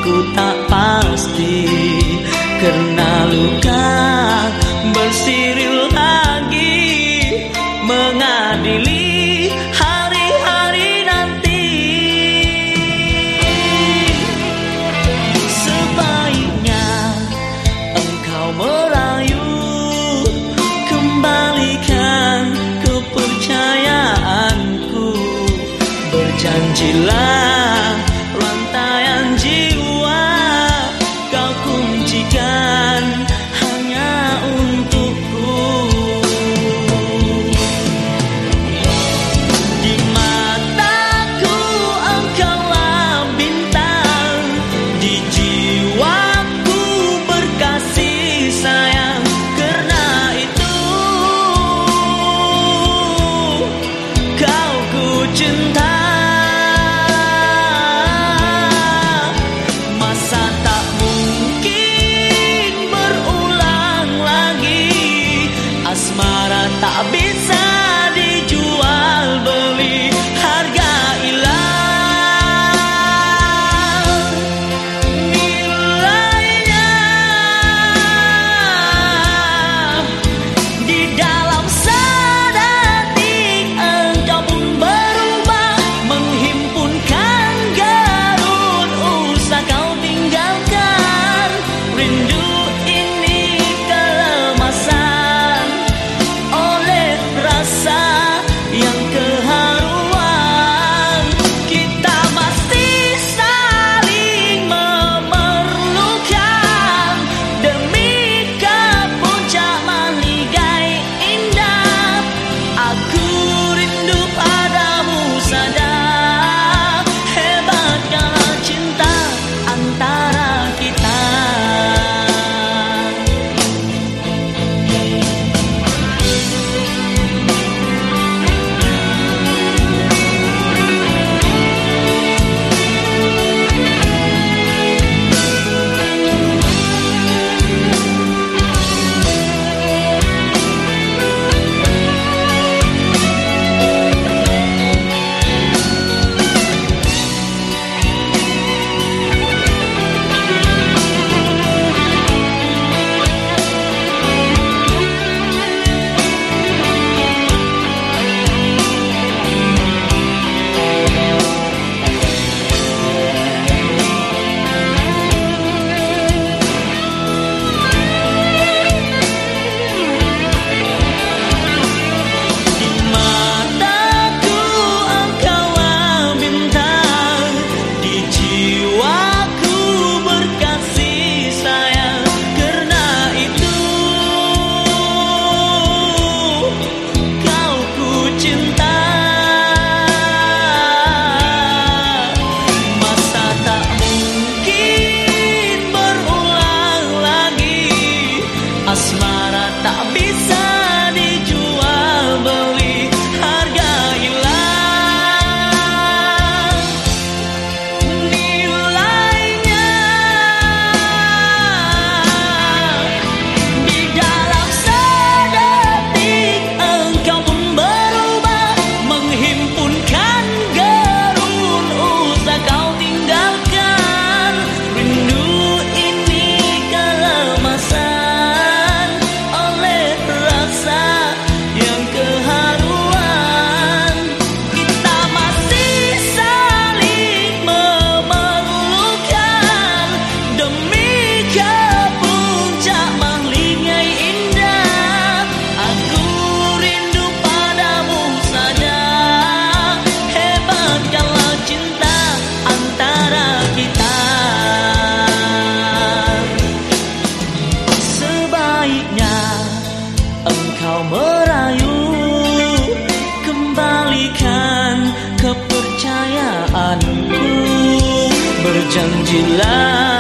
ku tak pasti, karena luka bersiri lagi mengadili hari-hari nanti. Sebaiknya engkau merayu, kembalikan kepercayaanku. Berjanjilah rantaian jiwa kau kuncikan hanya untukku. Di mataku engkaulah bintang, di jiwaku berkasih sayang. Karena itu kau ku cinta. Asmara tak bisa dijual beli, hargailah nilainya. Di dalam sedetik engkau pun berubah, menghimpunkan garun usah kau tinggalkan. Rindu ini kelemasan yang keharuan, kita masih saling memerlukan demi ke puncak maligai indah. Aku rindu padamu saja, hebatkanlah cinta antara kita. Asmara tak bisa dijual beli, hargailah nilainya. Di dalam sedetik engkau pun berubah, menghimpunkan gerun usah kau tinggalkan. Rindu ini kelemasan engkau merayu, kembalikan kepercayaanku. Berjanjilah